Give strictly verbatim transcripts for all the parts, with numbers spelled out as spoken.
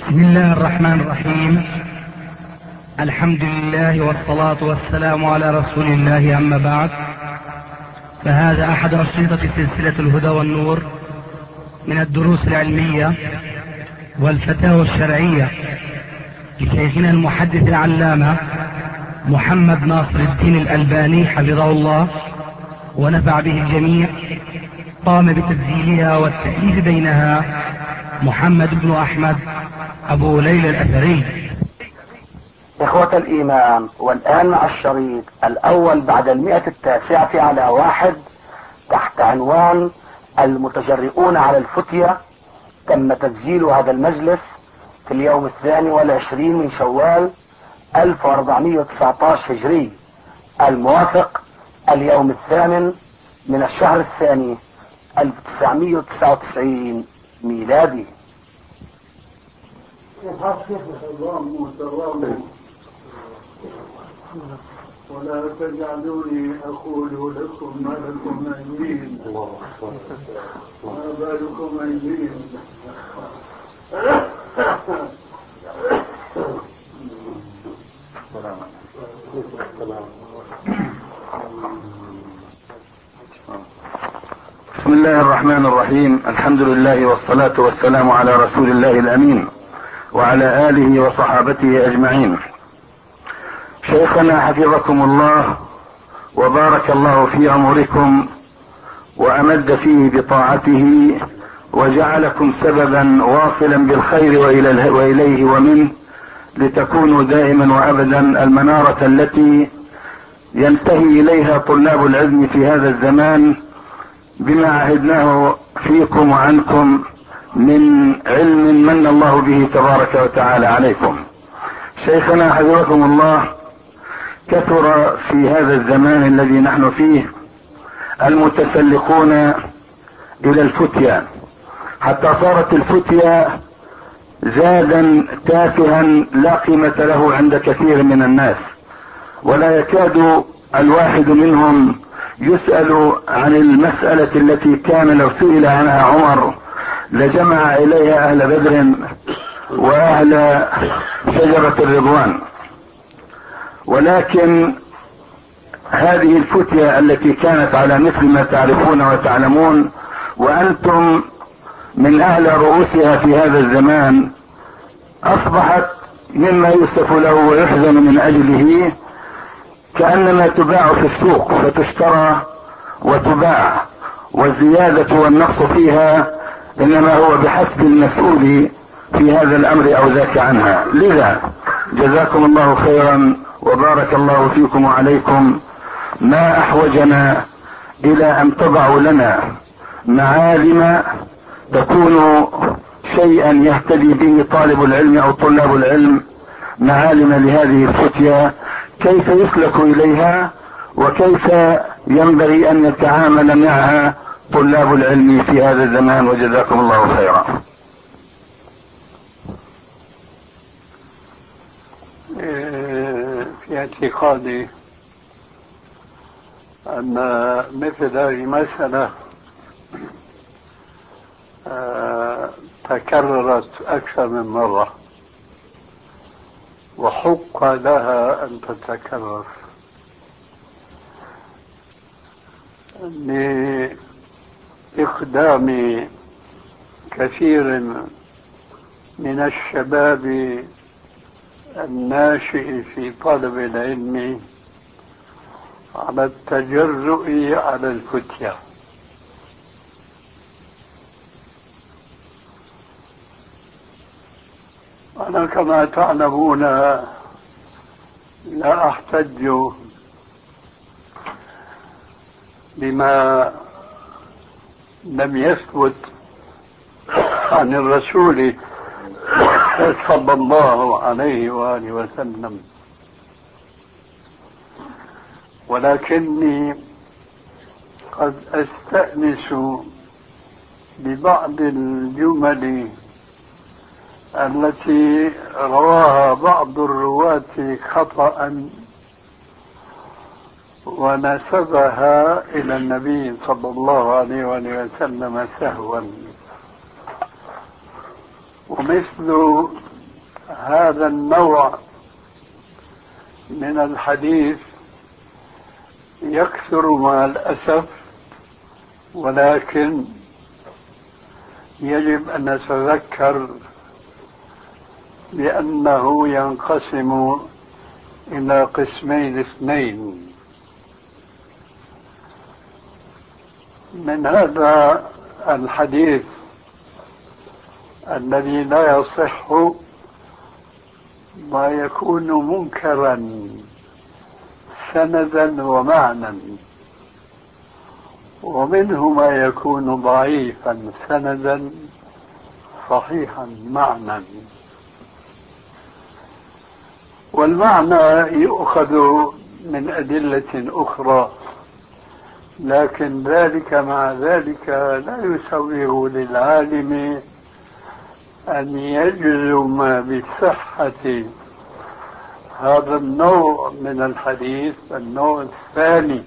بسم الله الرحمن الرحيم. الحمد لله والصلاة والسلام على رسول الله، أما بعد، فهذا أحد أشرطة سلسلة الهدى والنور من الدروس العلمية والفتاوى الشرعية لشيخنا المحدث العلامة محمد ناصر الدين الألباني حفظه الله ونفع به الجميع. قام بتسجيلها والتأليف بينها محمد بن أحمد أبو ليلى الأثري. إخوة الإيمان، والآن مع الشريط الأول بعد المئة التاسعة على واحد تحت عنوان المتجرئون على الفتية. تم تسجيل هذا المجلس في اليوم الثاني والعشرين من شوال ألف وأربعمائة وتسعة عشر هجري، الموافق اليوم الثامن من الشهر الثاني ألف وتسعمائة وتسعة وتسعين ميلادي. ولا تجعلوني أقول لكم ما لكم أيمين ما بالكم أيمين. بسم الله الرحمن الرحيم. الحمد لله والصلاة والسلام على رسول الله الأمين وعلى آله وصحابته أجمعين. شيخنا حفظكم الله وبارك الله في أمركم وأمد فيه بطاعته وجعلكم سببا واصلا بالخير وإليه ومنه، لتكونوا دائما وأبدا المنارة التي ينتهي إليها طلاب العلم في هذا الزمان بما عهدناه فيكم وعنكم من علم من الله به تبارك وتعالى عليكم. شيخنا حفظكم الله، كثر في هذا الزمان الذي نحن فيه المتسلقون إلى الفتية، حتى صارت الفتية زادا تافها لا قيمة له عند كثير من الناس، ولا يكاد الواحد منهم يسأل عن المسألة التي كان لو سئل عنها عمر لجمع إليها أهل بدر وأهل شجرة الرضوان. ولكن هذه الفتية التي كانت على مثل ما تعرفون وتعلمون وأنتم من أعلى رؤوسها في هذا الزمان، أصبحت مما يوصف له ويحزن من أجله كأنما تباع في السوق، فتشترى وتباع، والزيادة والنقص فيها إنما هو بحسب المسؤول في هذا الأمر أو ذاك عنها. لذا جزاكم الله خيرا وبارك الله فيكم وعليكم، ما أحوجنا إلى أن تضعوا لنا معالم تكون شيئا يهتدي به طالب العلم أو طلاب العلم، معالم لهذه الفتية، كيف يسلك إليها وكيف ينبغي أن يتعامل معها طلاب العلم في هذا الزمان، وجزاكم الله خيرا. في اعتقادي أن مثل هذه المسألة تكررت أكثر من مرة وحق لها أن تتكرر لإقدام كثير من الشباب الناشئ في طلب العلم على التجرؤ على الفتية. أنا كما تعلمون لا أحتج بما لم يثبت عن الرسول صلى الله عليه وآله وسلم، ولكني قد أستأنس ببعض الجمل التي رواها بعض الرواة خطأ ونسبها إلى النبي صلى الله عليه وسلم سهوا، ومثل هذا النوع من الحديث يكثر مع الأسف، ولكن يجب أن نتذكر بأنه ينقسم إلى قسمين اثنين. من هذا الحديث الذي لا يصح ما يكون منكرا سندا ومعنى، ومنه ما يكون ضعيفا سندا صحيحا معنى. والمعنى يؤخذ من أدلة أخرى، لكن ذلك مع ذلك لا يسوغ للعالم أن يجزم بصحة هذا النوع من الحديث، النوع الثاني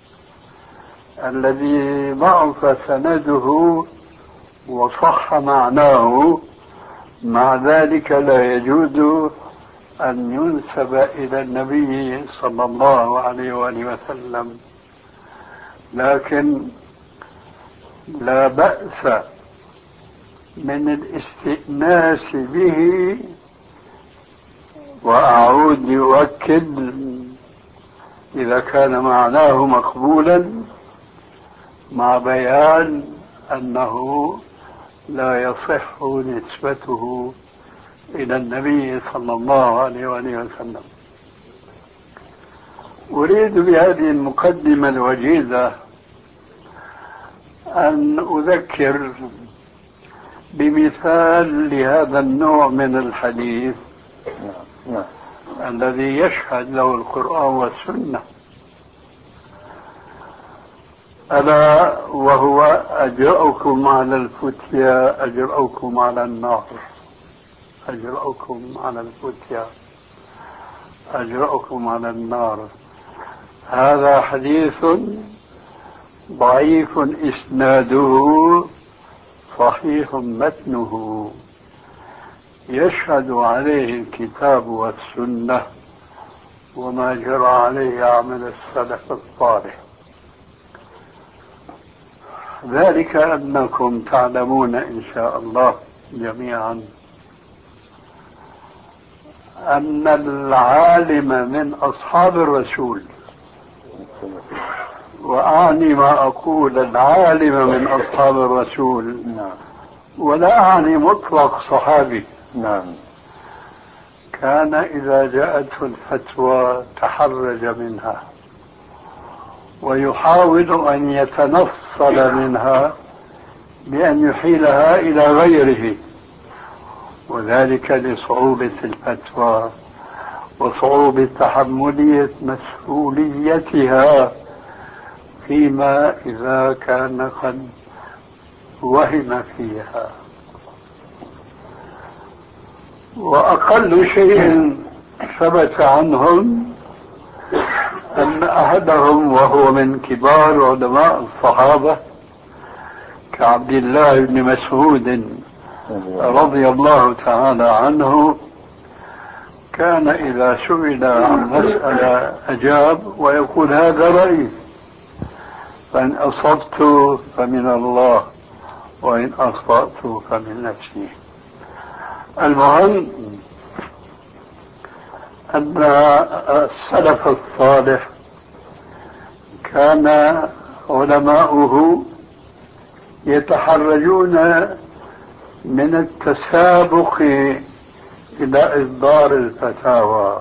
الذي ضعف سنده وصح معناه. مع ذلك لا يجوز أن ينسب إلى النبي صلى الله عليه وآله وسلم، لكن لا بأس من الاستئناس به. وأعود يؤكد إذا كان معناه مقبولا، مع بيان أنه لا يصح نسبته إلى النبي صلى الله عليه وآله وسلم. أريد بهذه المقدمة الوجيزة أن أذكر بمثال لهذا النوع من الحديث الذي يشهد له القرآن والسنة، ألا وهو أجرأكم على الفتيا أجرأكم على النار. أجرأكم على الفتيا أجرأكم على النار. هذا حديث ضعيف إسناده، صحيح متنه، يشهد عليه الكتاب والسنة وما جرى عليه عمل السلف الصالح. ذلك أنكم تعلمون إن شاء الله جميعا أن العالم من أصحاب الرسول، وأعني ما أقول العالم من أصحاب الرسول ولا أعني مطلق صحابي، كان إذا جاءته الفتوى تحرج منها ويحاول أن يتنصل منها بأن يحيلها إلى غيره، وذلك لصعوبة الفتوى وصعوبة تحملية مسؤوليتها فيما إذا كان قد وهم فيها. وأقل شيء ثبت عنهم أن أحدهم وهو من كبار علماء الصحابة كعبد الله بن مسعود رضي الله تعالى عنه، كان إذا سئل عن مسألة أجاب ويقول هذا رأيي، فإن أصبت فمن الله وإن أخطأت فمن نفسي. المهم أن السلف الصالح كان علماؤه يتحرجون من التسابق إلى إصدار الفتاوى،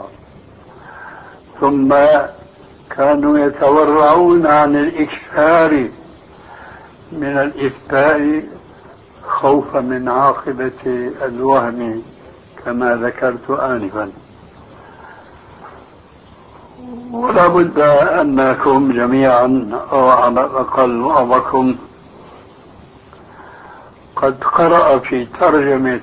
ثم كانوا يتورعون عن الإكثار من الإفتاء خوفا من عاقبة الوهم كما ذكرت آنفا. ولا بد أنكم جميعا أو على الأقل بعضكم قد قرأ في ترجمة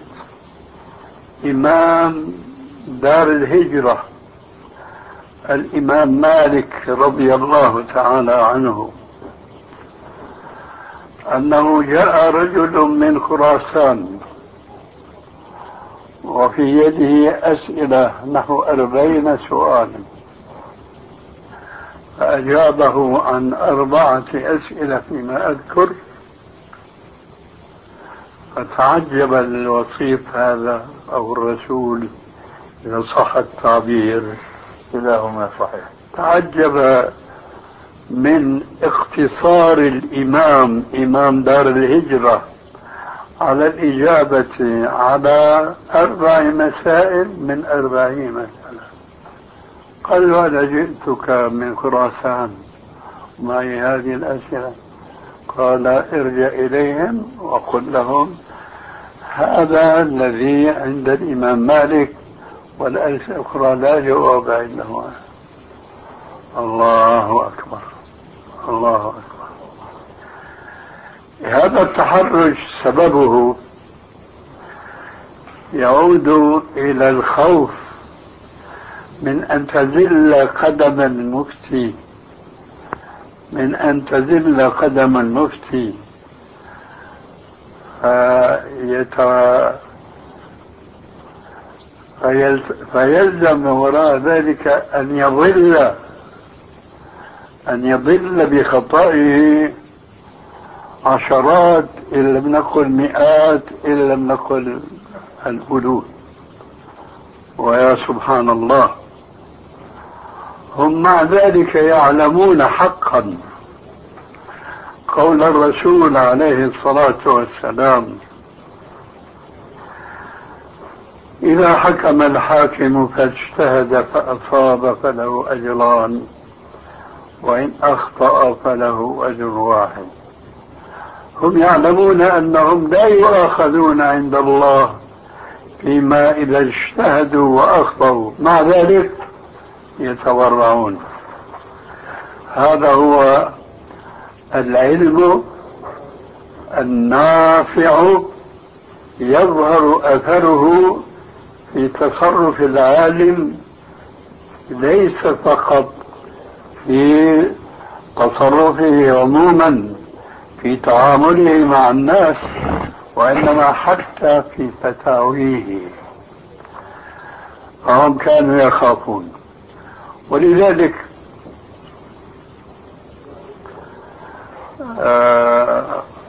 إمام دار الهجرة الإمام مالك رضي الله تعالى عنه أنه جاء رجل من خراسان وفي يده أسئلة نحو أربعين سؤالا، فأجابه عن أربعة أسئلة فيما أذكر، فتعجب الوصيف هذا أو الرسول إذا صح التعبير، كلاهما صحيح، تعجب من اختصار الإمام إمام دار الهجرة على الإجابة على أربع مسائل من أربعين مسألة. قال: وأنا جئتك من خراسان معي هذه الأسئلة. قال: ارجع إليهم وقل لهم هذا الذي عند الإمام مالك، والأسئلة الأخرى لا جواب عنده. الله أكبر، الله أكبر. هذا التحرج سببه يعود إلى الخوف من أن تزل قدم المفتي من أن تزل قدم المفتي فيلزم وراء ذلك أن يضل أن يضل بخطئه عشرات إن لم نقل مئات إن لم نقل الألوف. ويا سبحان الله، هم مع ذلك يعلمون حقا قول الرسول عليه الصلاة والسلام: إذا حكم الحاكم فاجتهد فأصاب فله أجران، وإن أخطأ فله أجر واحد. هم يعلمون أنهم لا يؤاخذون عند الله فيما إذا اجتهدوا وأخطأوا، مع ذلك يتورعون. هذا هو العلم النافع، يظهر أثره في تصرف العالم، ليس فقط في تصرفه عموما في تعامله مع الناس، وإنما حتى في فتاويه. فهم كانوا يخافون، ولذلك آه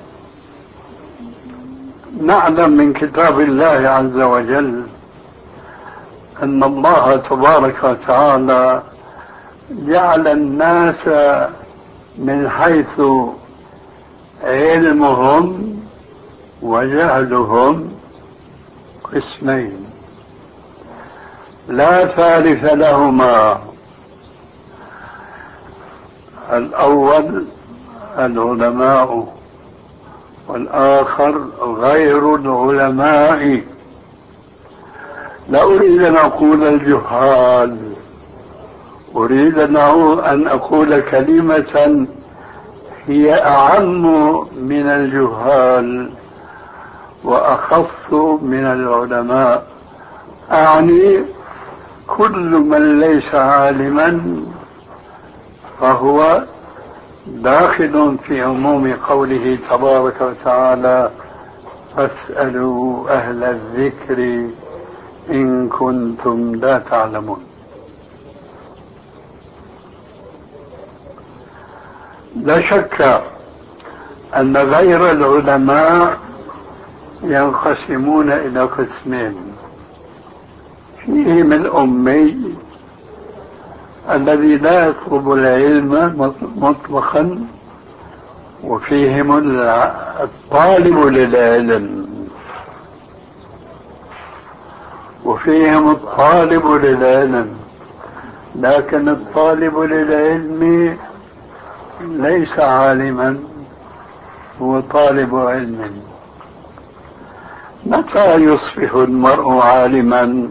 نعلم من كتاب الله عز وجل أن الله تبارك وتعالى جعل الناس من حيث علمهم وجهلهم قسمين لا ثالث لهما. الأول العلماء، والآخر غير العلماء. لا أريد أن أقول الجهال، أريد أن أقول كلمة هي أعم من الجهال وأخص من العلماء، أعني كل من ليس عالما فهو داخل في عموم قوله تبارك وتعالى: فاسألوا أهل الذكر إن كنتم لا تعلمون. لا شك أن غير العلماء ينقسمون إلى قسمين: فيهم الأمي الذي لا يطلب العلم مطلقا، وفيهم الطالب للعلم وفيهم الطالب للعلم لكن الطالب للعلم ليس عالما، هو طالب علم. متى يصبح المرء عالما؟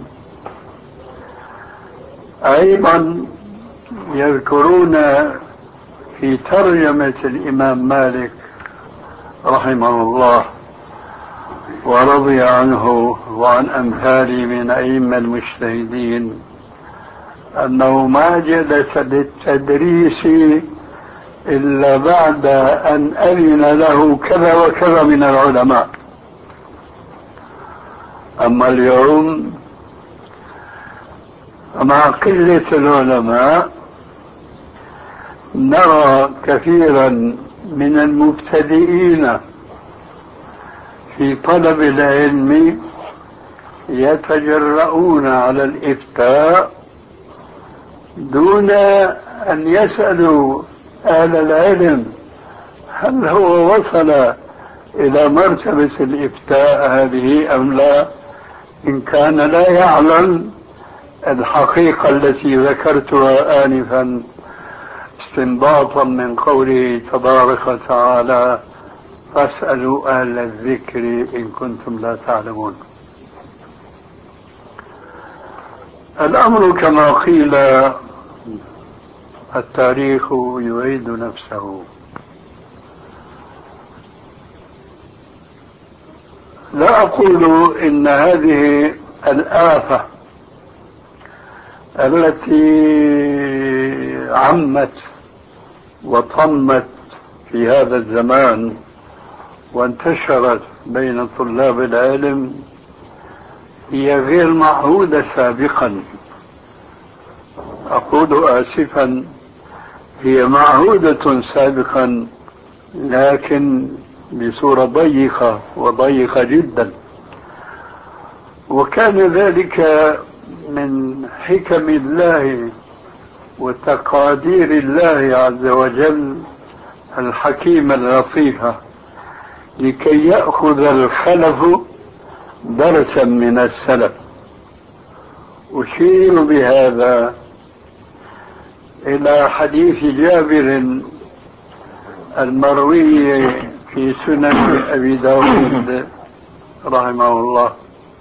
أيضا يذكرون في ترجمة الإمام مالك رحمه الله ورضي عنه وعن أمثاله من أئمة المجتهدين أنه ما جلس للتدريس إلا بعد أن أذن له كذا وكذا من العلماء. أما اليوم مع قلة العلماء نرى كثيرا من المبتدئين في طلب العلم يتجرؤون على الإفتاء دون أن يسألوا أهل العلم هل هو وصل إلى مرتبة الإفتاء هذه أم لا، إن كان لا يعلم الحقيقة التي ذكرتها آنفا استنباطا من قوله تبارك وتعالى فاسألوا أهل الذكر إن كنتم لا تعلمون. الأمر كما قيل التاريخ يعيد نفسه. لا أقول إن هذه الآفة التي عمت وطمت في هذا الزمان وانتشرت بين طلاب العلم هي غير معهودة سابقا. أقول آسفا هي معهودة سابقا لكن بصورة ضيقة وضيقة جدا، وكان ذلك من حكم الله وتقادير الله عز وجل الحكيمة اللطيفة لكي يأخذ الخلف درسا من السلف. أشير بهذا إلى حديث جابر المروي في سنن أبي داود رحمه الله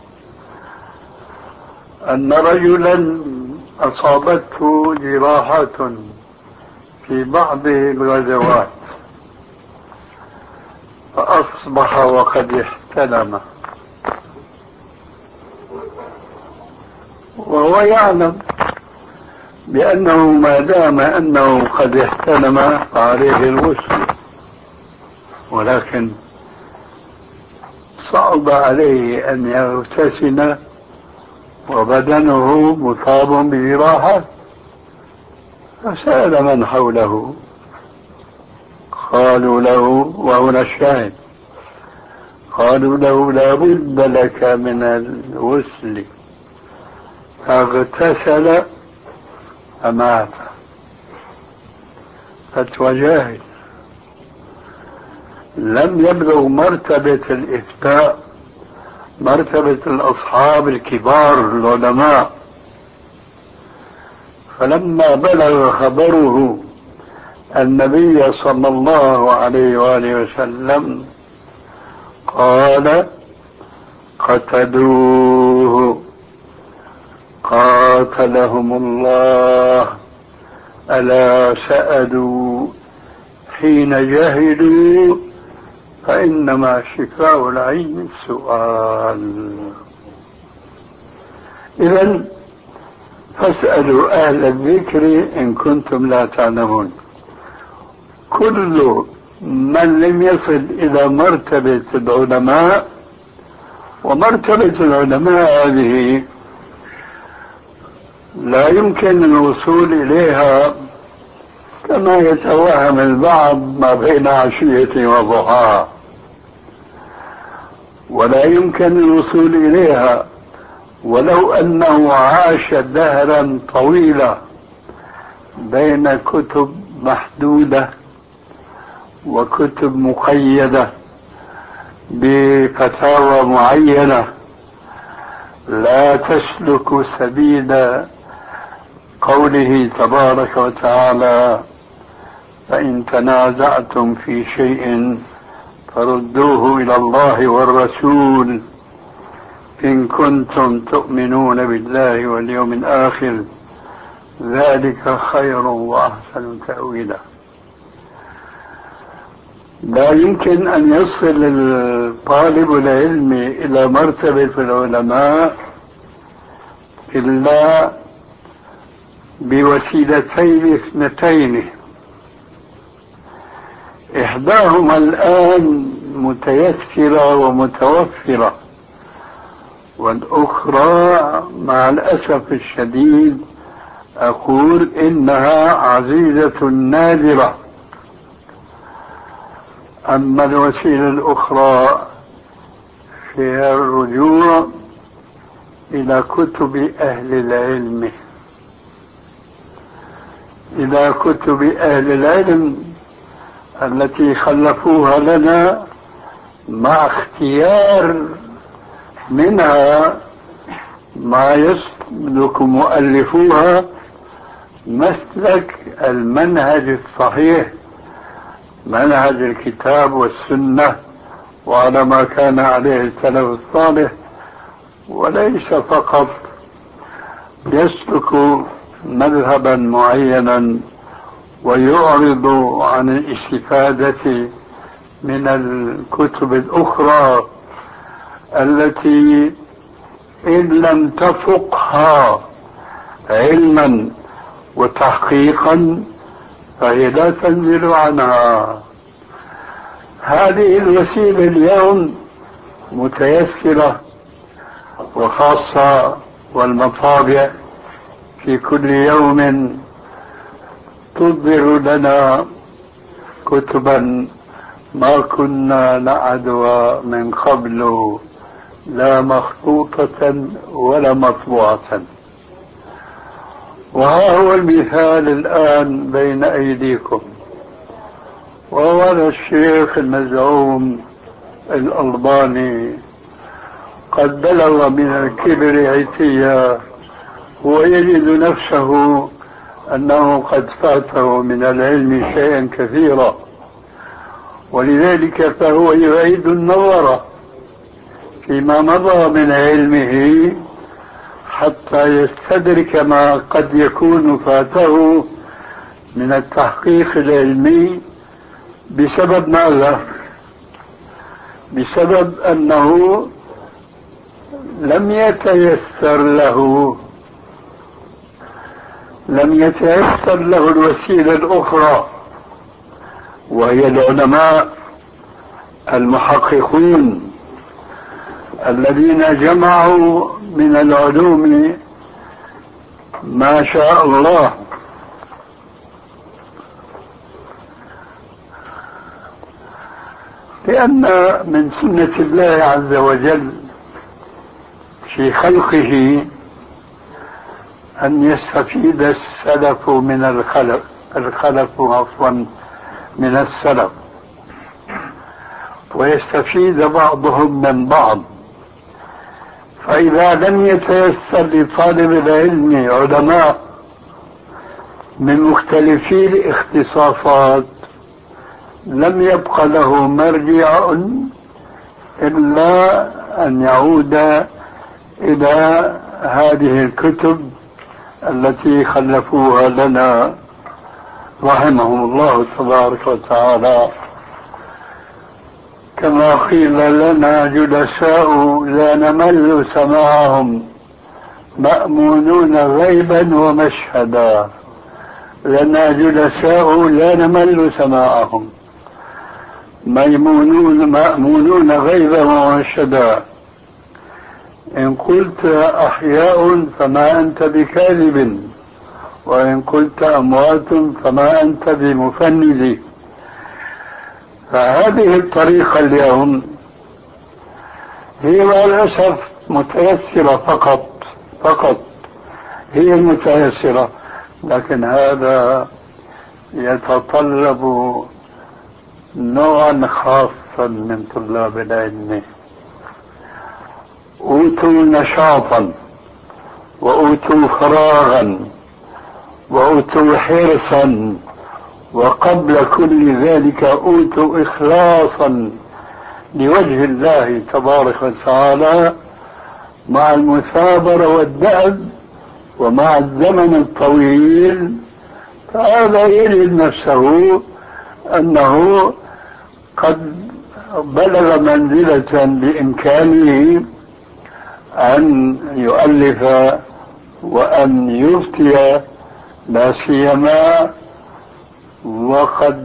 أن رجلا أصابته جراحة في بعض الغزوات فأصبح وقد احتلم، وهو يعلم بأنه ما دام أنه قد احتلم فعليه الغسل، ولكن صعب عليه أن يغتسل وبدنه مصاب بجراحة، فسأل من حوله قالوا له، وهنا الشاهد، قالوا له لا بد لك من الغسل، فاغتسل فمات. فتوى جاهل لم يبلغ مرتبة الإفتاء، مرتبة الأصحاب الكبار العلماء. فلما بلغ خبره النبي صلى الله عليه وآله وسلم قال قتلوه قاتلهم الله، ألا سألوا حين جهلوا فإنما شفاء العين السؤال. إذن فاسألوا أهل الذكر إن كنتم لا تعلمون. كل من لم يصل إلى مرتبة العلماء، ومرتبة العلماء هذه لا يمكن الوصول إليها كما يتوهم البعض ما بين عشية وضحاها، ولا يمكن الوصول إليها ولو أنه عاش دهرا طويلا بين كتب محدودة وكتب مقيدة بفتاوى معينة لا تسلك سبيل قوله تبارك وتعالى فإن تنازعتم في شيء فردوه إلى الله والرسول إن كنتم تؤمنون بالله واليوم الآخر ذلك خير وأحسن تأويلا. لا يمكن أن يصل الطالب العلم إلى مرتبة العلماء إلا بوسيلتين اثنتين، إحداهما الآن متيسرة ومتوفرة، والأخرى مع الأسف الشديد أقول إنها عزيزة نادرة. أما الوسيلة الأخرى فيها الرجوع إلى كتب أهل العلم، إلى كتب أهل العلم التي خلفوها لنا، مع اختيار منها ما يسلك مؤلفوها مسلك المنهج الصحيح، منهج الكتاب والسنة وعلى ما كان عليه السلف الصالح، وليس فقط يسلك مذهبا معينا ويعرض عن الاستفادة من الكتب الأخرى التي إن لم تفقها علما وتحقيقا فهي لا تنزل عنها. هذه الوسيلة اليوم متيسرة، وخاصة والمطابع في كل يوم تصدر لنا كتبا ما كنا نعدها من قبل، لا مخطوطة ولا مطبوعة. وها هو المثال الآن بين أيديكم، وهو الشيخ المزعوم الألباني قد بلغ من الكبر عتيا، ويجد نفسه أنه قد فاته من العلم شيئا كثيرا، ولذلك فهو يعيد النظر فيما مضى من علمه حتى يستدرك ما قد يكون فاته من التحقيق العلمي. بسبب ماذا؟ بسبب أنه لم يتيسر له لم يتيسر له الوسيلة الأخرى، وهي العلماء المحققون الذين جمعوا من العلوم ما شاء الله. لأن من سنة الله عز وجل في خلقه أن يستفيد السلف من الخلف الخلف عفوا من السلف، ويستفيد بعضهم من بعض. فإذا لم يتيسر لطالب العلم علماء من مختلفي الاختصاصات لم يبق له مرجع إلا أن يعود إلى هذه الكتب التي خلفوها لنا رحمهم الله تبارك وتعالى. كما قيل لنا جلساء لا نمل سماعهم مأمونون غيبا ومشهدا، لنا جلساء لا نمل سماعهم ميمونون مأمونون غيبا ومشهدا. إن قلت أحياء فما أنت بكاذب، وإن قلت أموات فما أنت بمفند. فهذه الطريقة اليوم هي مع الأسف متيسرة فقط فقط هي المتيسرة، لكن هذا يتطلب نوعا خاصا من طلاب العلم. أوتوا نشاطا وأوتوا فراغا وأوتوا حرصا، وقبل كل ذلك أوتوا إخلاصا لوجه الله تبارك وتعالى، مع المثابرة والدأب ومع الزمن الطويل. فهذا يجد نفسه أنه قد بلغ منزلة بإمكانه أن يؤلف وأن يفتي، لا سيما وقد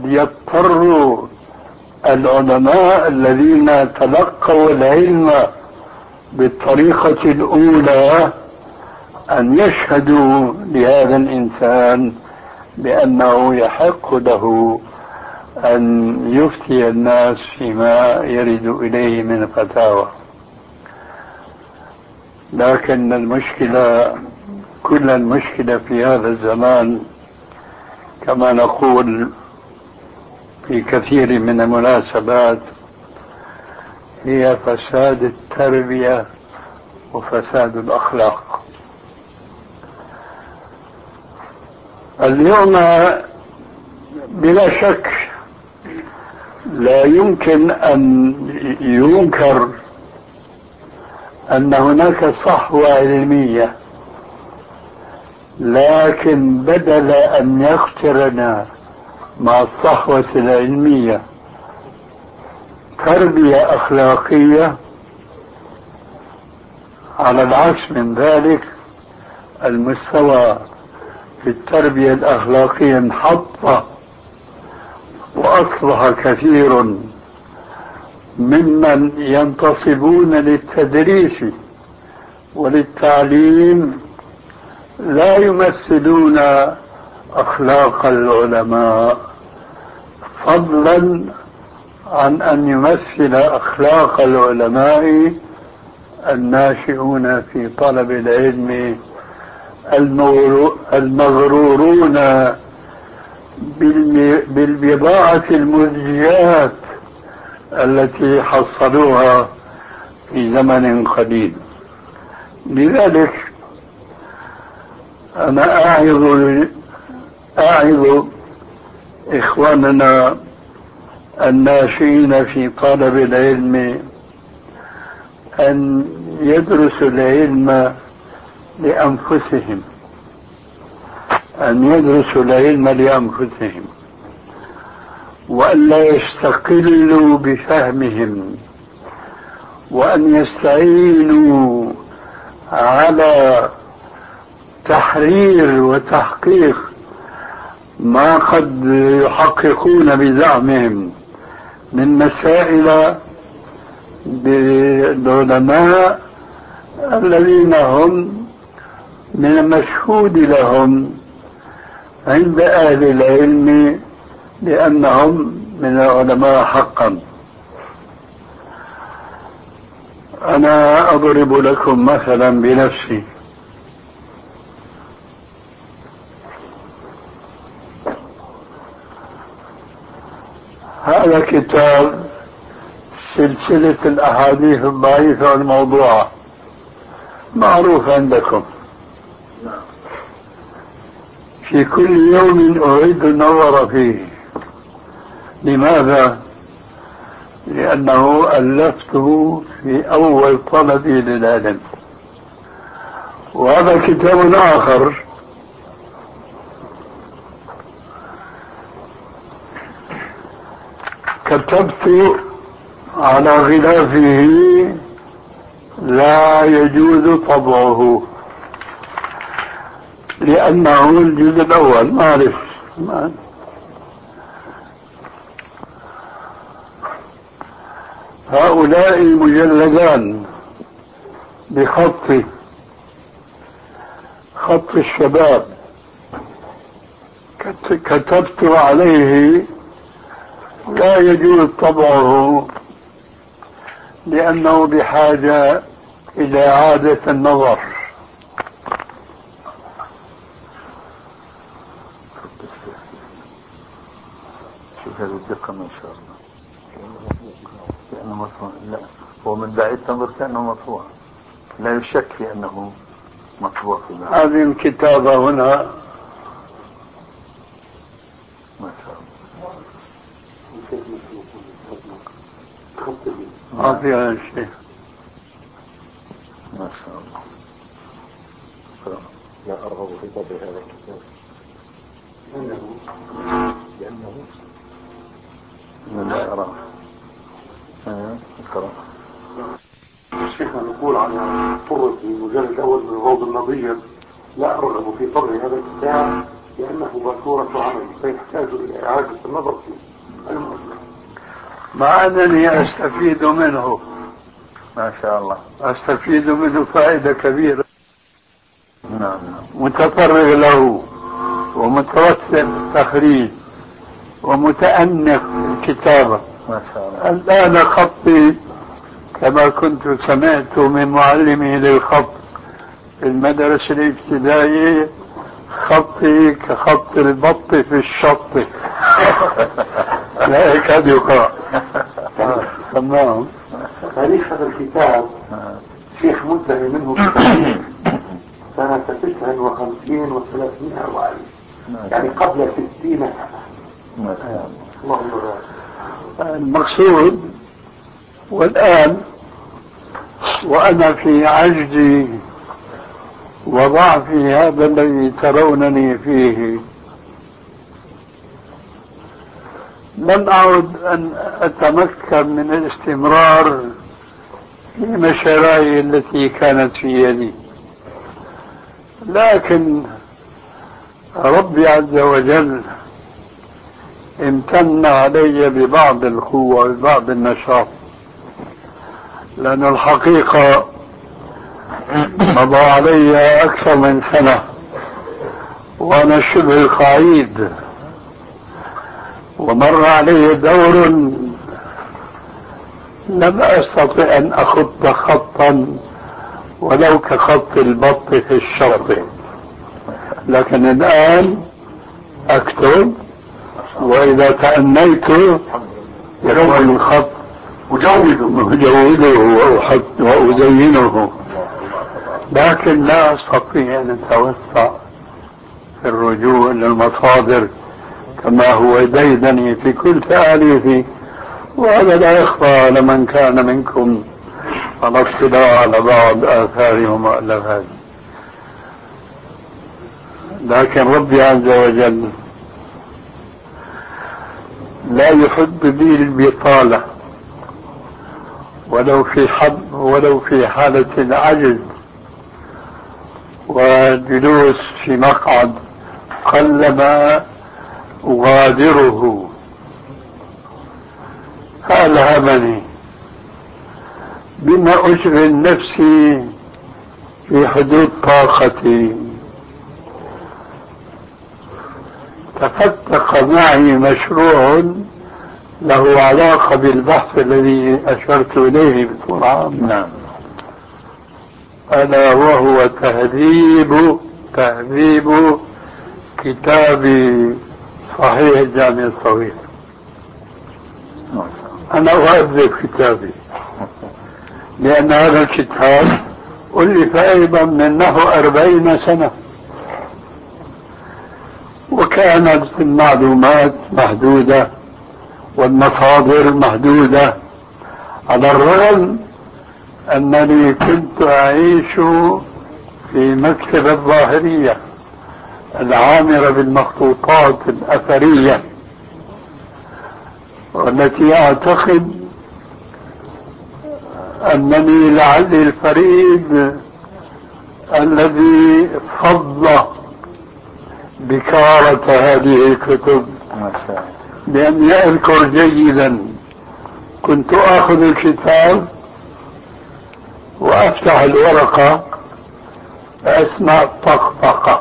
يضطر العلماء الذين تلقوا العلم بالطريقة الأولى أن يشهدوا لهذا الإنسان بأنه يحق له أن يفتي الناس فيما يرد إليه من فتاوى. لكن المشكلة، كل المشكلة في هذا الزمان كما نقول في كثير من المناسبات هي فساد التربية وفساد الأخلاق. اليوم بلا شك لا يمكن أن ينكر أن هناك صحوة علمية، لكن بدل أن يقترن مع الصحوة العلمية تربية أخلاقية، على العكس من ذلك المستوى في التربية الأخلاقية انحط، وأصبح كثير ممن ينتصبون للتدريس وللتعليم لا يمثلون أخلاق العلماء، فضلا عن أن يمثل أخلاق العلماء الناشئون في طلب العلم المغرورون بالبضاعة المزجات التي حصلوها في زمن قديم. لذلك أنا أعظ أعظ إخواننا الناشئين في طلب العلم أن يدرسوا العلم لأنفسهم، أن يدرسوا العلم لأنفسهم، وأن لا يستقلوا بفهمهم، وأن يستعينوا على تحرير وتحقيق ما قد يحققون بزعمهم من مسائل بالعلماء الذين هم من المشهود لهم عند أهل العلم لأنهم من العلماء حقا. أنا أضرب لكم مثلا بنفسي. هذا كتاب سلسلة الأحاديث الضعيفة والموضوعة معروف عندكم. في كل يوم أعيد النظر فيه. لماذا؟ لأنه ألفته في أول طلبي للعلم. وهذا كتاب آخر كتبت على غلافه لا يجوز طبعه، لأنه الجزء الأول معرف هؤلاء المجلدان بخط خط الشباب كتبت عليه لا يجوز طبعه لأنه بحاجة إلى إعادة النظر. شوف هذه الدقة ما شاء الله، كأنه مطبوع. لا، هو من بعيد تنظر كأنه مطبوع، لا يشك في أنه مطبوع في بعض. هذه الكتابة هنا ما شاء الله. ما فيها شيء. ما شاء الله. لا أرغب في طبع هذا الكتاب لأنه لأنه لا أرى. اقرأ. شيخنا نقول على طرق المجلد الأول من روض النظير لا أرغب في طبع هذا الكتاب لأنه باشورة عمل سيحتاج إلى إعادة النظر فيه. مع أنني أستفيد منه ما شاء الله. أستفيد منه فائدة كبيرة. نعم. متفرغ له ومتوسع بالتخريج ومتأنف في الكتابة. ما شاء الله. الآن خطي كما كنت سمعت من معلمي للخط في المدرسة الابتدائية، خطي كخط البط في الشط. لا يكاد يقرأ. تمام. تاريخ هذا الكتاب شيخ منتهي منه سنة تسعة وخمسين وثلاثمائة وألف، يعني قبل ستين سنة. اللهم بارك. المقصود والآن وأنا في عجزي وضعفي هذا الذي ترونني فيه، لم أعد أن أتمكن من الاستمرار في مشاريعي التي كانت في يدي، لكن ربي عز وجل امتن علي ببعض القوة وبعض النشاط، لأن الحقيقة مضى علي أكثر من سنة وأنا شبه قعيد، ومر علي دور لم أستطع أن أخط خطا ولو كخط البط في الشرط، لكن الآن أكتب وإذا تأنيت يكون الخط أجوده وأزينه، لكن لا أستطيع أن أتوسع في الرجوع للمصادر كما هو ديدني في كل تأليفي، وهذا لا يخفى على من كان منكم على اطلاع على بعض آثارهم ومؤلفاتهم. لكن ربي عز وجل لا يحب بي البطالة ولو في حب ولو في حالة العجز والجلوس في مقعد قلما أغادره. فألهمني بما أشغل نفسي في حدود طاقتي. تفتق معي مشروع له علاقة بالبحث الذي أشرت إليه بطول عام، نعم، ألا وهو تهذيب تهذيب كتاب صحيح الجامع الصغير. أنا أؤذب كتابي لأن هذا الكتاب ألف أيضا من نحو أربعين سنة، وكانت المعلومات محدودة والمصادر محدودة، على الرغم أنني كنت أعيش في مكتبة الظاهرية العامرة بالمخطوطات الأثرية، والتي أعتقد أنني لعلي الفريد الذي فض بكارة هذه الكتب، لأني أذكر جيدا كنت آخذ الكتاب وأفتح الورقة أسمع طقطقة.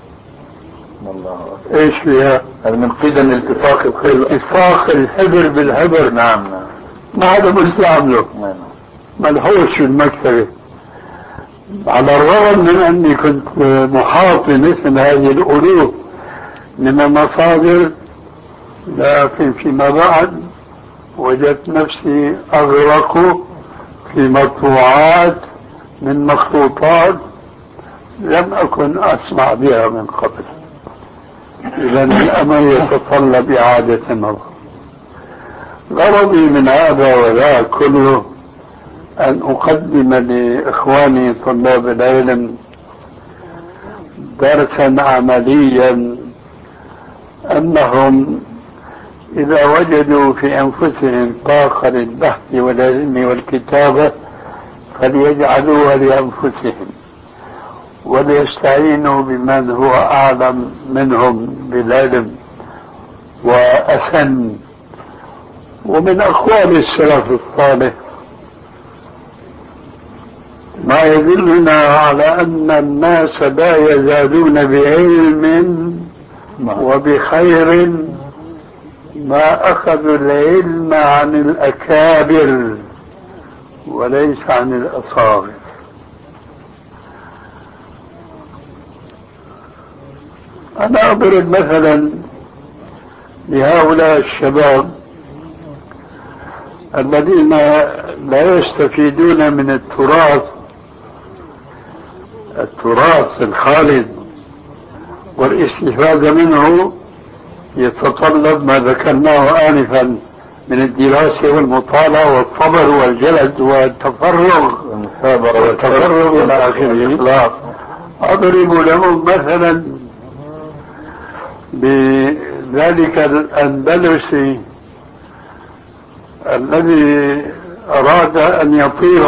ايش فيها؟ هذا من قدم التفاق الخيل، اتفاق الحبر بالحبر. نعم نعم. ما هذا مستعمله نعم. ملحوش في المكتبة، على الرغم من أني كنت محاط بمثل هذه الألوف من المصادر، لكن فيما بعد وجدت نفسي أغرق في مطبوعات من مخطوطات لم أكن أسمع بها من قبل. إذا الأمر يتطلب إعادة النظر. غرضي من هذا وذاك كله أن أقدم لإخواني طلاب العلم درسا عمليا، أنهم إذا وجدوا في أنفسهم طاقة للبحث والعلم والكتابة فليجعلوها لأنفسهم وليستعينوا بمن هو أعلم منهم بالعلم وأسن. ومن أقوال السلف الصالح ما يدلنا على أن الناس لا يزالون بعلم وبخير ما أخذوا العلم عن الأكابر وليس عن الأصاغر. أنا أضرب مثلا لهؤلاء الشباب الذين لا يستفيدون من التراث التراث الخالد، والاستفادة منه يتطلب ما ذكرناه آنفا من الدراسة والمطالعة والصبر والجلد والتفرغ والتفرغ إلى آخره. أضرب لهم مثلا بذلك الأندلسي الذي أراد أن يطير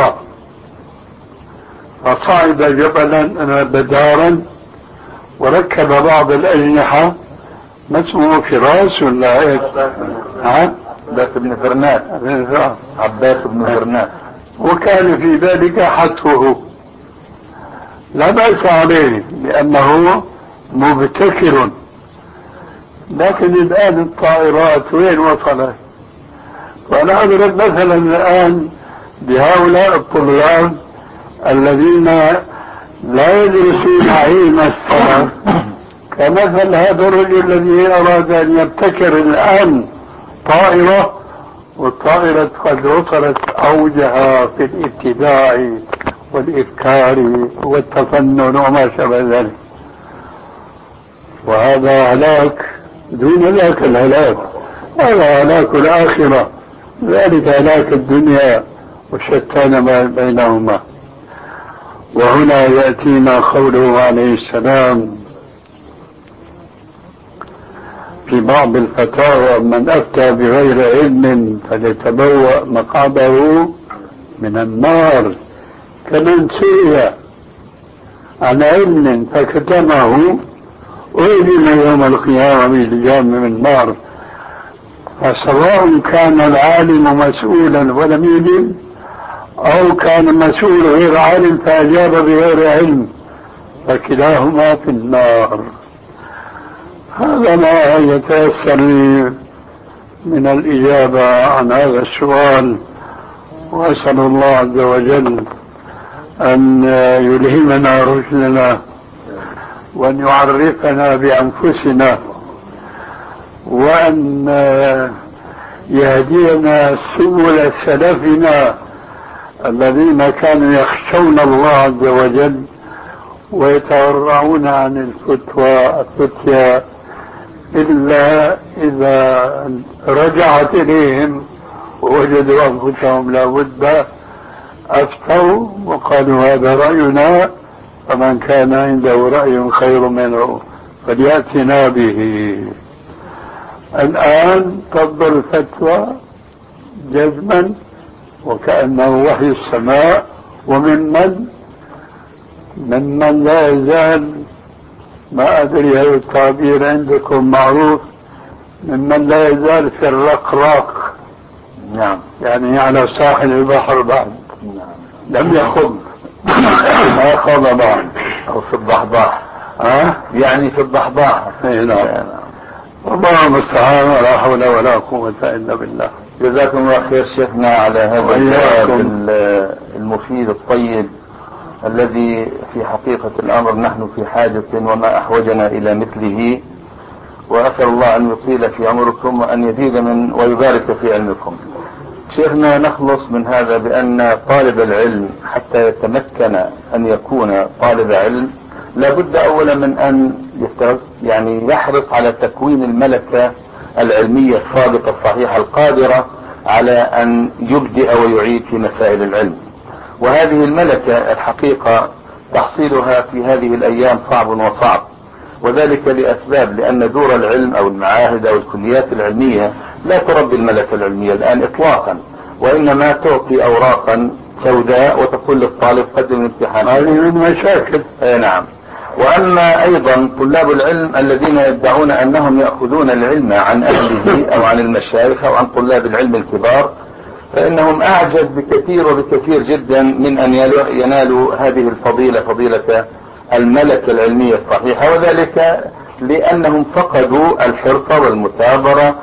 فصعد جبلا بدارا وركب بعض الأجنحة، ما اسمه فراس ولا ايه؟ ها؟ عباس بن فرناس. عباس بن فرناس. وكان في ذلك حتفه، لا بأس عليه لأنه مبتكر، لكن الآن الطائرات وين وصلت؟ وأنا أضرب مثلا الآن بهؤلاء الطلاب الذين لا يدرسون علم السلف، كمثل هذا الرجل الذي أراد أن يبتكر الآن طائرة، والطائرة قد وصلت أوجها في الابتداع والإفكار والتفنن وما شابه ذلك، وهذا هلاك دون ذاك الهلاك، هذا هلاك الآخرة، ذلك هلاك الدنيا وشتان ما بينهما. وهنا يأتينا قوله عليه السلام في بعض الفتاوى: من أفتى بغير علم فليتبوأ مقعده من النار. كمن سئل عن علم فكتمه أعلم يوم القيامة بلجام من النار. فسواء كان العالم مسؤولا ولم يجب، أو كان مسؤول غير عالم فأجاب بغير علم، فكلاهما في النار. هذا ما يتيسر لي من الإجابة عن هذا السؤال، وأسأل الله عز وجل أن يلهمنا رشدنا وأن يعرفنا بأنفسنا وأن يهدينا سبل سلفنا الذين كانوا يخشون الله عز وجل ويتورعون عن الفتوى الفتيا إلا إذا رجعت إليهم ووجدوا أنفسهم لا بد أفتوا وقالوا هذا رأينا، فمن كان عنده رأي خير منه فليأتنا به. الآن تفضل الفتوى جزما وكأنه وحي السماء، وممن ممن لا يزال، ما أدري هل التعبير عندكم معروف، ممن لا يزال في الرقراق. نعم. يعني على ساحل البحر بعد. نعم. لم يخض ما خض بعد. أو في الضحضاح. ها؟ يعني في الضحضاح. نعم. والله المستعان، ولا حول ولا قوة إلا بالله. جزاكم الله خير شيخنا على هذا الجواب المفيد الطيب الذي في حقيقة الأمر نحن في حاجة وما أحوجنا إلى مثله، وأسأل الله أن يطيل في عمركم وأن يزيد من ويبارك في علمكم. شيخنا، نخلص من هذا بأن طالب العلم حتى يتمكن أن يكون طالب علم لابد أولا من أن يعني يحرص على تكوين الملكة العلمية الصادقة الصحيحة القادرة على أن يبدأ ويعيد في مسائل العلم. وهذه الملكة الحقيقة تحصيلها في هذه الأيام صعب وصعب، وذلك لأسباب، لأن دور العلم أو المعاهد أو الكليات العلمية لا تربي الملكة العلمية الآن إطلاقا، وإنما تعطي أوراقا سوداء وتقول للطالب قدم الامتحان. هذه من مشاكل. أي نعم. وأما أيضا طلاب العلم الذين يدعون أنهم يأخذون العلم عن أهله أو عن المشايخ أو عن طلاب العلم الكبار، فإنهم أعجز بكثير وبكثير جدا من أن ينالوا هذه الفضيلة، فضيلة الملكة العلمية الصحيحة، وذلك لأنهم فقدوا الحرص والمثابرة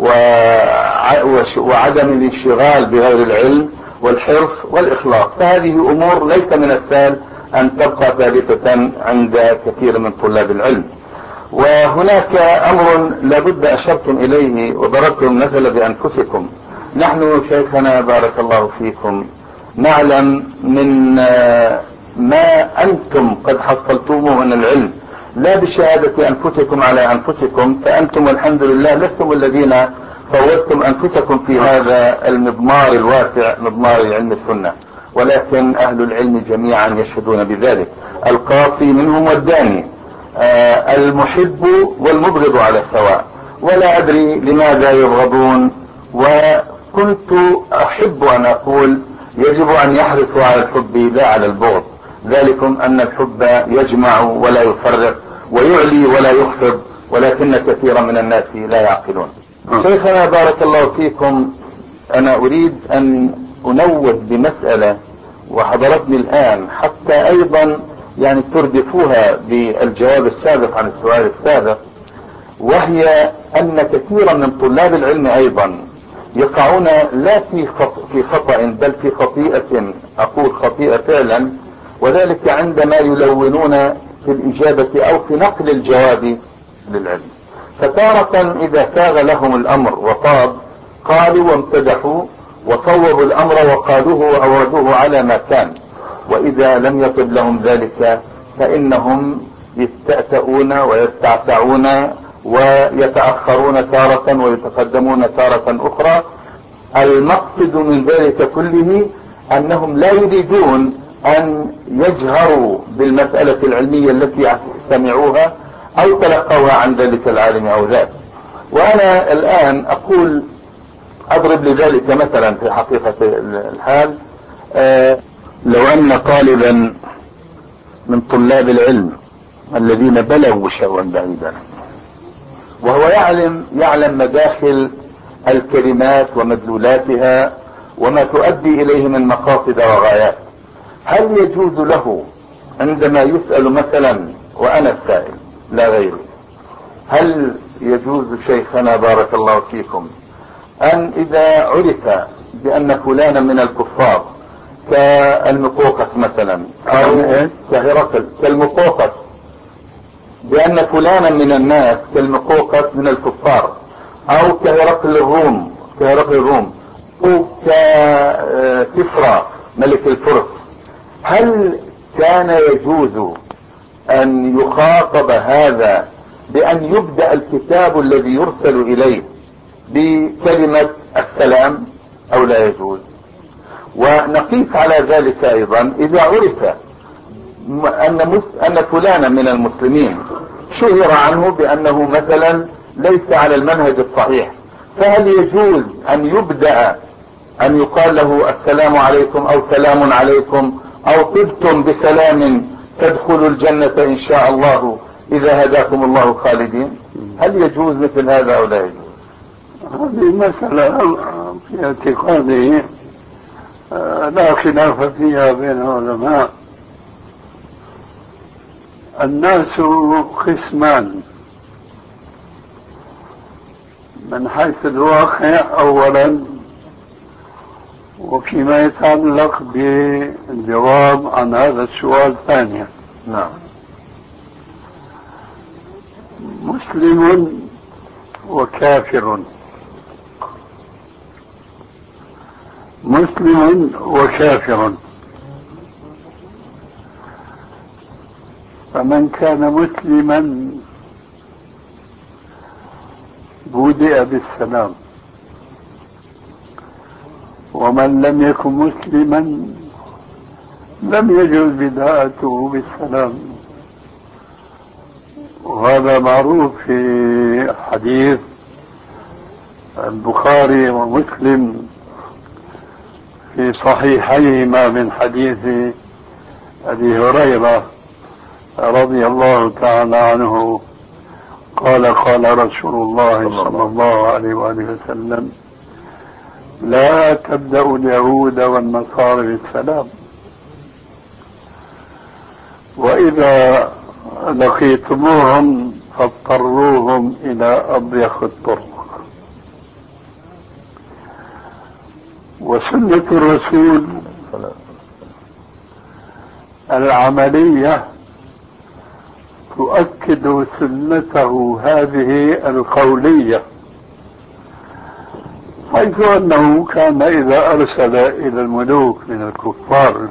وعدم الانشغال بغير العلم والحرص والإخلاص. فهذه أمور ليس من السهل أن تبقى ثابتة عند كثير من طلاب العلم. وهناك أمر لابد أشرتم إليه وضربتم مثل بأنفسكم. نحن شيخنا بارك الله فيكم نعلم من ما أنتم قد حصلتموه من العلم لا بشهادة أنفسكم على أنفسكم، فأنتم الحمد لله لستم الذين فوتم أنفسكم في هذا المضمار الواسع، مضمار علم السنة، ولكن أهل العلم جميعا يشهدون بذلك، القاصي منهم والداني، آه المحب والمبغض على السواء. ولا أدري لماذا يبغضون، وكنت أحب أن أقول يجب أن يحرصوا على الحب لا على البغض، ذلكم أن الحب يجمع ولا يفرق ويعلي ولا يخفض، ولكن كثيرا من الناس لا يعقلون. شيخنا بارك الله فيكم، أنا أريد أن أنوه بمسألة وحضرتني الآن حتى أيضا يعني تردفوها بالجواب السابق عن السؤال السابق، وهي أن كثيرا من طلاب العلم أيضا يقعون لا في في خطأ بل في خطيئة، أقول خطيئة فعلا، وذلك عندما يلونون في الإجابة أو في نقل الجواب للعلم. فتارة إذا ساغ لهم الأمر وطاب قالوا وامتدحوا وصوبوا الأمر وقالوه وأوردوه على ما كان، وإذا لم يطب لهم ذلك فإنهم يستأتؤون ويستعتعون ويتأخرون تارة ويتقدمون تارة أخرى. المقصد من ذلك كله أنهم لا يريدون أن يجهروا بالمسألة العلمية التي سمعوها أو تلقوها عن ذلك العالم أو ذاك. وأنا الآن أقول أضرب لذلك مثلا في حقيقة الحال، آه لو أن طالبا من طلاب العلم الذين بلغوا شيئا بعيدا وهو يعلم يعلم مداخل الكلمات ومدلولاتها وما تؤدي إليه من مقاصد وغايات، هل يجوز له عندما يسأل مثلا وأنا السائل لا غيري، هل يجوز شيخنا بارك الله فيكم أن إذا عرف بأن فلانا من الكفار كالمقوقس مثلا أو كهرقل كالمقوقس، بأن فلانا من الناس كالمقوقس من الكفار أو كهرقل الروم كهرقل الروم أو ككسرى ملك الفرس، هل كان يجوز أن يخاطب هذا بأن يبدأ الكتاب الذي يرسل إليه بكلمة السلام أو لا يجوز؟ ونقيس على ذلك أيضا إذا عرف أن, أن فلانا من المسلمين شهر عنه بأنه مثلا ليس على المنهج الصحيح، فهل يجوز أن يبدأ أن يقال له السلام عليكم أو سلام عليكم أو طبتم بسلام تدخلوا الجنة إن شاء الله إذا هداكم الله خالدين؟ هل يجوز مثل هذا أو لا يجوز؟ هذه مسألة في اعتقادي لا خلاف فيها بين العلماء. الناس قسمان من حيث الواقع أولا، وفيما يتعلق بالجواب عن هذا السؤال ثانيا. نعم. مسلم وكافر، مسلم وكافر، فمن كان مسلما بدأ بالسلام، ومن لم يكن مسلما لم يجوز بداءته بالسلام. وهذا معروف في حديث البخاري ومسلم في صحيحيهما من حديث أبي هريرة رضي الله تعالى عنه قال قال رسول الله صلى الله عليه وآله وسلم: لا تبدأوا اليهود والنصارى بالسلام، وإذا لقيتموهم فاضطروهم إلى أضيق الطرق. وسنة الرسول العملية تؤكد سنته هذه القولية، حيث أنه كان إذا أرسل إلى الملوك من الكفار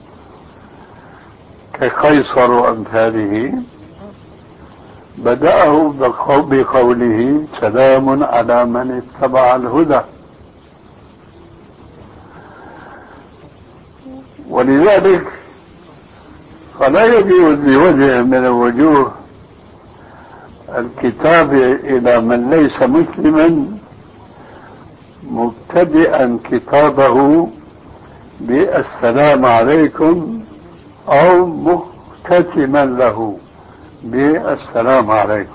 كقيصر وأمثاله بدأه بقوله سلام على من اتبع الهدى. ولذلك فلا يجوز بوجه من الوجوه الكتاب إلى من ليس مسلما مبتدئا كتابه بالسلام عليكم أو مختتما له بالسلام عليكم.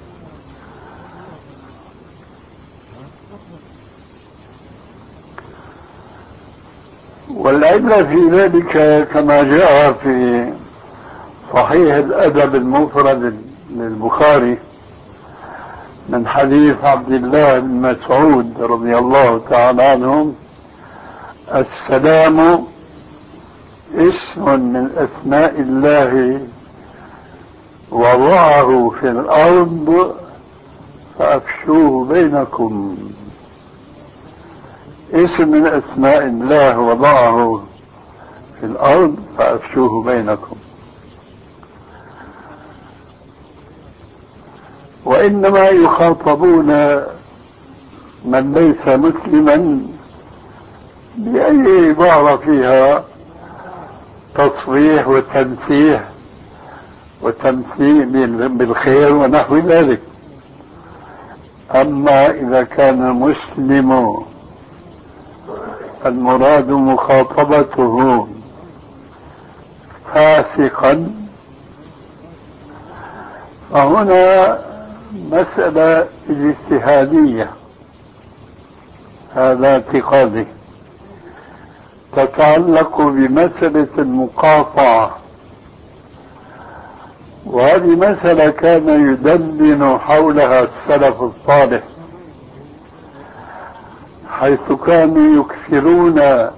والعلة في ذلك كما جاء في صحيح الأدب المفرد للبخاري من حديث عبد الله بن مسعود رضي الله تعالى عنهم: السلام اسم من أسماء الله وضعه في الأرض فأفشوه بينكم. اسم من أسماء الله وضعه في الأرض فأفشوه بينكم. وإنما يخاطبون من ليس مسلما بأي عبارة فيها تصريح وتنسيح وتمثيل بالخير ونحو ذلك. أما إذا كان المسلم المراد مخاطبته فاسقا فهنا مسألة اجتهادية، هذا اعتقادي، تتعلق بمسألة المقاطعة، وهذه مسألة كان يدندن حولها السلف الصالح، حيث كانوا يكثرون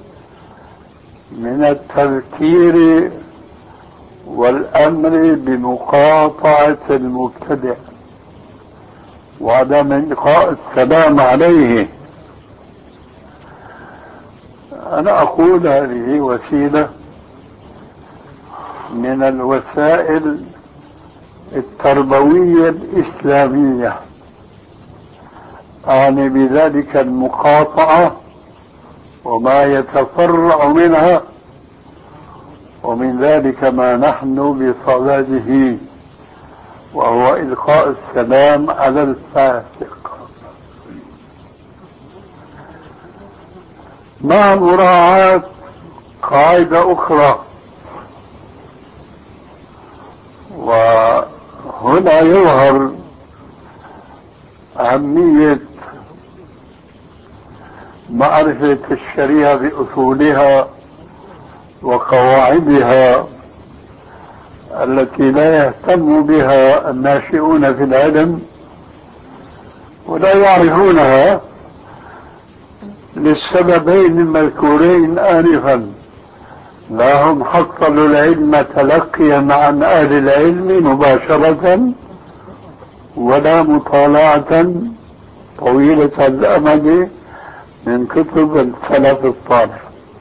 من التذكير والأمر بمقاطعة المبتدع وعدم إلقاء السلام عليه. أنا أقول هذه وسيلة من الوسائل التربوية الإسلامية، أعني بذلك المقاطعة وما يتفرع منها، ومن ذلك ما نحن بصدده وهو إلقاء السلام على الفاسق، مع مراعاة قاعدة أخرى. وهنا يظهر أهمية معرفة الشريعة بأصولها وقواعدها التي لا يهتم بها الناشئون في العلم ولا يعرفونها للسببين المذكورين آنفا: لا هم حصلوا العلم تلقيا عن أهل العلم مباشرة، ولا مطالعة طويلة الأمد من كتب السلف الصالح،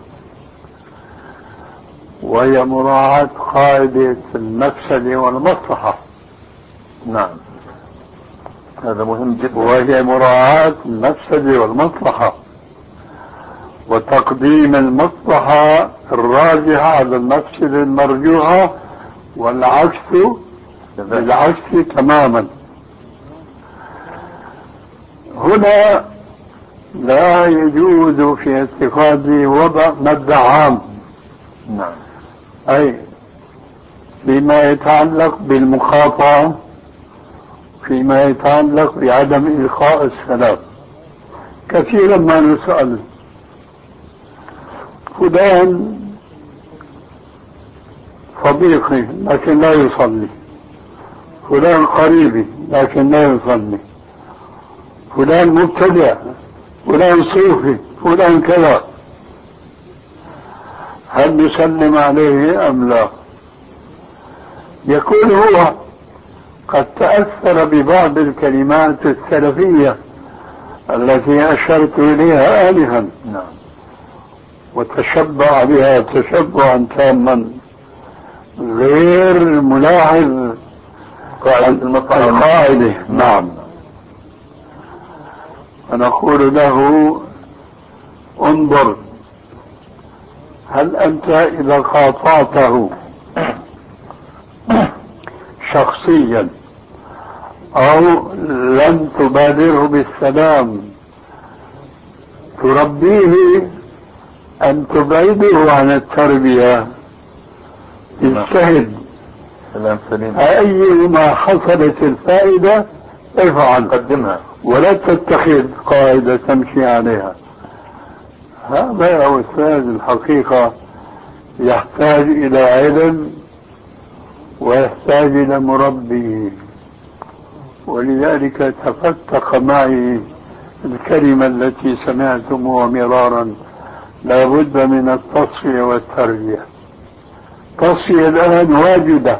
وهي مراعاة قاعدة المفسدة والمصلحة. نعم، هذا مهم جدا. وهي مراعاة المفسدة والمصلحة وتقديم المصلحة الراجحة على المفسدة المرجوحة، والعكس بالعكس تماما. هنا لا يجوز في اعتقادي وضع مبدأ عام، نعم، أي فيما يتعلق بالمقاطعة، فيما يتعلق بعدم إلقاء السلام. كثيرا ما نسأل فلان صديقي لكن لا يصلي، فلان قريبي لكن لا يصلي، فلان مبتدع، فلان صوفي، فلان كذا، هل نسلم عليه أم لا؟ يكون هو قد تأثر ببعض الكلمات السلفية التي أشرت إليها آنفا، وتشبع بها تشبعا تاما غير ملاحظ القاعدة. نعم. فنقول له انظر، هل أنت إذا قاطعته شخصيا أو لم تبادره بالسلام تربيه أن تبعده عن التربية؟ اجتهد، أيما حصلت الفائدة افعل، قدمها ولا تتخذ قاعدة تمشي عليها. هذا يا أستاذ الحقيقة يحتاج إلى علم ويحتاج إلى مربي، ولذلك تفتق معي الكلمة التي سمعتموها مرارا: لا بد من التصفية والتربية. تصفية الآن واجدة،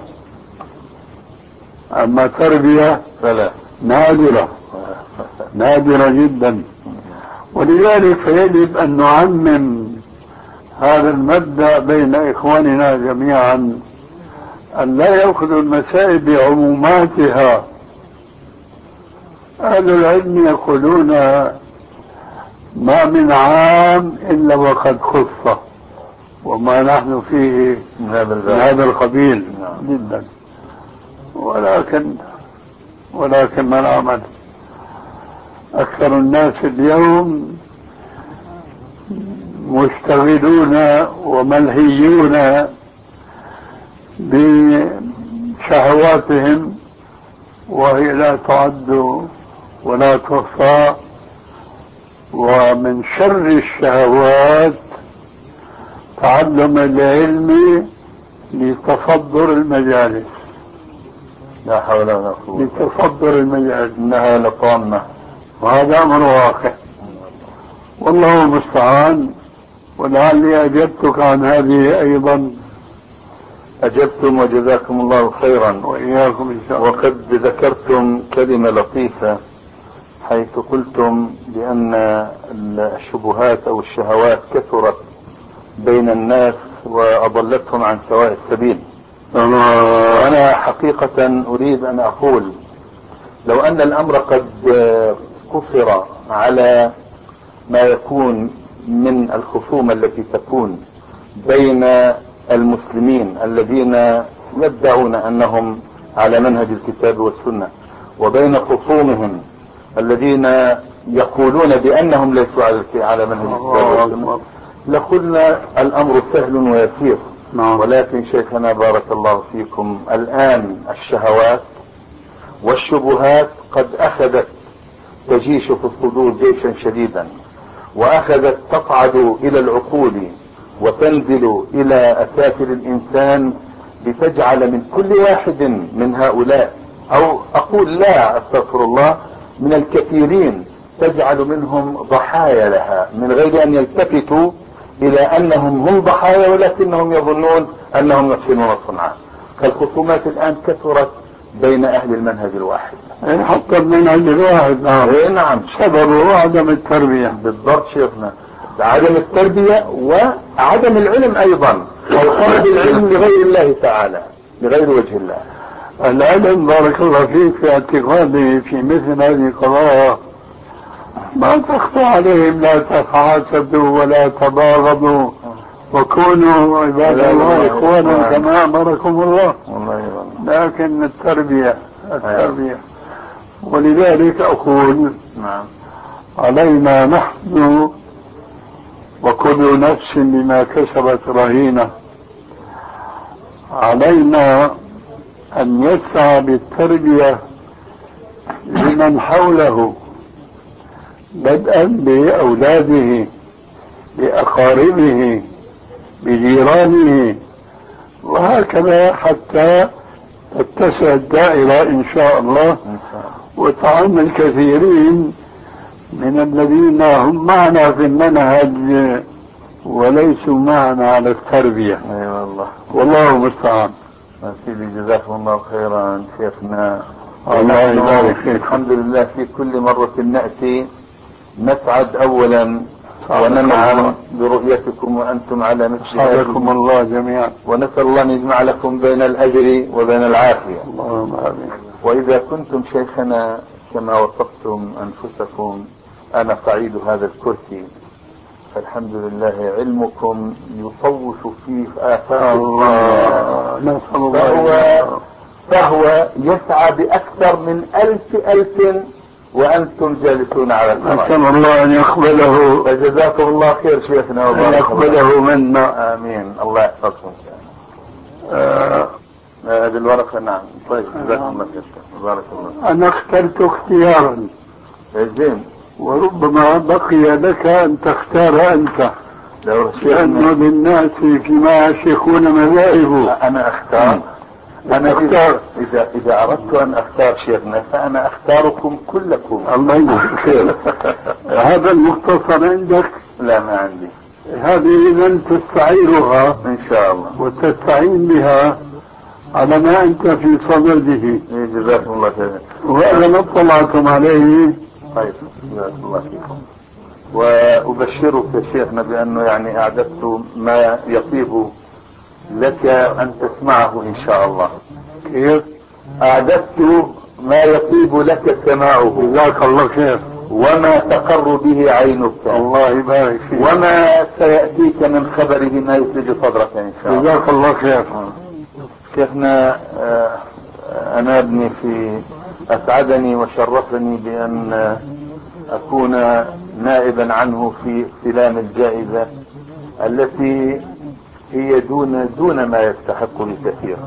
أما تربية فلا، نادرة نادرة جدا. ولذلك يجب أن نعمم هذا المبدأ بين إخواننا جميعا، أن لا يأخذوا المسائل بعموماتها. أهل العلم يقولون ما من عام إلا وقد خص، وما نحن فيه من هذا القبيل جدا. ولكن ولكن ما نعمل؟ أكثر الناس اليوم مشتغلون وملهيون بشهواتهم، وهي لا تعد ولا تحصى. ومن شر الشهوات تعلم العلم لتصدر المجالس. لا حول ولا قوة. لتصدر المجالس، إنها لطامة، وهذا أمر واقع، والله المستعان. ولعلي أجبتك عن هذه أيضا. أجبتم وجزاكم الله خيرا، وإياكم إن شاء الله. وقد ذكرتم كلمة لطيفة حيث قلتم بأن الشبهات أو الشهوات كثرت بين الناس وأضلتهم عن سواء السبيل. وأنا حقيقة أريد أن أقول لو أن الأمر قد قصر على ما يكون من الخصومة التي تكون بين المسلمين الذين يدعون أنهم على منهج الكتاب والسنة وبين خصومهم الذين يقولون بأنهم ليسوا على منهج الكتاب والسنة، لقلنا الأمر سهل ويسير. ولكن شيخنا بارك الله فيكم، الآن الشهوات والشبهات قد أخذت تجيش في الصدور جيشا شديدا، وأخذت تصعد إلى العقول وتنزل إلى أسافل الإنسان، لتجعل من كل واحد من هؤلاء، أو أقول لا أستغفر الله، من الكثيرين تجعل منهم ضحايا لها من غير أن يلتفتوا إلى أنهم هم ضحايا، ولكنهم يظنون أنهم يحسنون صنعا. فالخصومات الآن كثرت بين أهل المنهج الواحد. حتى المنهج الواحد. نعم. إيه نعم. سببه عدم التربية. بالضبط شيخنا، عدم التربية وعدم العلم أيضا، أو طلب العلم لغير الله تعالى، لغير وجه الله. العلم بارك الله فيك في اعتقادي في مثل هذه القضايا ما تخفى عليهم: لا تحاسدوا ولا تباغضوا وكونوا عباد الله إخوانا كما أمركم الله. لكن التربية التربية ولذلك أقول علينا نحن وكل نفس بما كسبت رهينة. علينا أن يسعى بالتربية لمن حوله، بدءا بأولاده، بأقاربه، بجيرانه، وهكذا حتى تتسع الدائرة إن شاء الله، وتعم الكثيرين من الذين هم معنا في المنهج وليسوا معنا على التربية. اي والله، والله المستعان. سيدي جزاكم الله خيرا شيخنا. الله يبارك فيك. الحمد لله في كل مرة نأتي نسعد أولا وننعم برؤيتكم وأنتم على مثل هذه. حياكم الله جميعا، ونسأل الله أن يجمع لكم بين الأجر وبين العافية. اللهم آمين. وإذا كنتم شيخنا كما وصفتم أنفسكم أنا قعيد هذا الكرسي، فالحمد لله علمكم يطوف فيه آفاق الله. فهو, فهو يسعى بأكثر من ألف ألف وأنتم جالسون على الأرض. نسأل الله أن يقبله، فجزاكم الله خير شيخنا أن يقبله منا. آمين. الله يحفظكم. آه هذه الورقة. نعم. طيب جزاكم الله خير. بارك الله. أنا اخترت اختيارا زين، وربما بقي لك أن تختار أنت، لأنه للناس فيما يشيخون مذاهب. أنا أختار. أنا أختار. إذا إذا أردت أن أختار شيخنا فأنا أختاركم كلكم. الله يجزيك خير. هذا المختصر عندك؟ لا ما عندي. هذه إذا تستعيرها إن شاء الله وتستعين بها على ما أنت في صدده. جزاكم الله خير. وإذا ما اطلعتم عليه. طيب جزاكم الله فيكم. وأبشرك يا شيخنا بأنه يعني أعددت ما يطيب لك أن تسمعه إن شاء الله. كيف؟ أعددت ما يطيب لك سماعه. جزاك الله خير. وما تقر به عينك. الله يبارك فيك. وما سيأتيك من خبره ما يثلج صدرك إن شاء الله. جزاك الله خير. شيخنا أنا ابني في أسعدني وشرفني بأن أكون نائبا عنه في استلام الجائزة التي هي دون دون ما يستحق بكثير.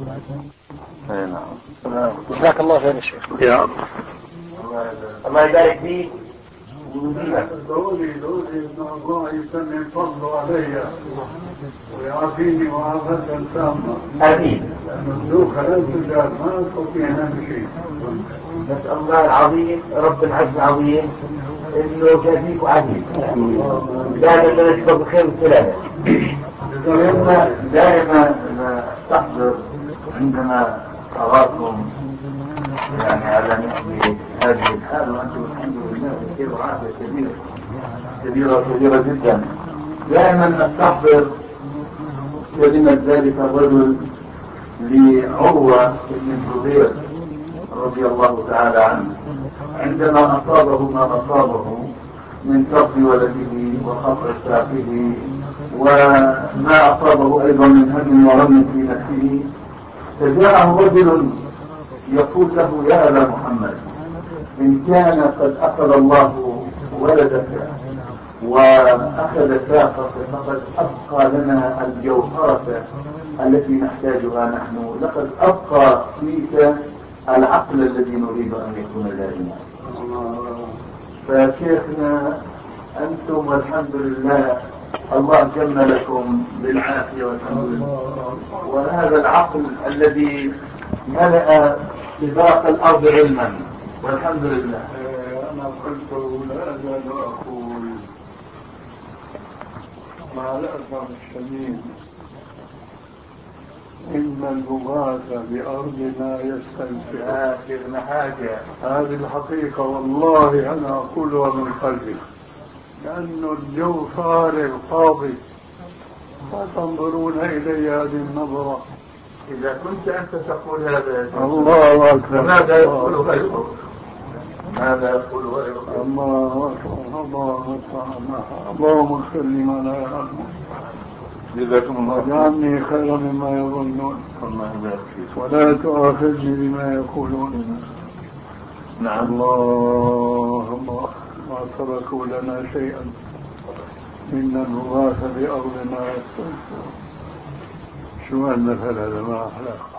نعم. جزاك الله خير يا شيخ. يا الله. الله يبارك فيك. دولي دولي ان الله يسمي فضله علي ويعافيني معافاة تامة. امين. لانه خلال الجار ما استطيع ان شيء. نسأل الله العظيم رب العز العظيم انه جازيك عزيز. دائما نشكر بخير والسلامة. دائما دائما استحضر عندما اراكم يعني على مثل هذه الحال وانتم الحمد لله بخير وعافيه كبيره كبيره كبيره جدا. دائما نستحضر كلمه ذلك الرجل لعروه بن الزبير رضي الله تعالى عنه عندما اصابه ما اصابه من فقد ولده وقطع ساقه وما اصابه ايضا من هم وغم في نفسه، فجاءه رجل يقول له يا أبا محمد إن كان قد أخذ الله ولدك وأخذ ساقك فقد أبقى لنا الجوهرة التي نحتاجها نحن، لقد أبقى فيك العقل الذي نريد أن يكون دائما. فشيخنا أنتم والحمد لله الله جمع لكم بالعافية والحمد لله، وهذا العقل الذي ملأ سباق الأرض علما والحمد لله. أنا قلت لا أزال أقول مع الأسف الشديد إن المغاث بأرضنا يستنفع. آخرنا حاجة هذه الحقيقة والله أنا أقولها من قلبي، لأن الجو فارغ فاضي فتنظرون إلي هذه النظرة. إذا كنت أنت تقول هذا الله أكبر. ماذا يقول غيره؟ ماذا يقول غيره؟ الله أكبر. الله أكبر. اللهم صل على محمد. جزاكم الله واجعلني خيرا مما يظنون ولا تؤاخذني بما يقولون. نعم. الله الله ما تركوا لنا شيئا إن الرغاث بأرضنا يستنفع. شو هالمثل هذا ما أحلاه.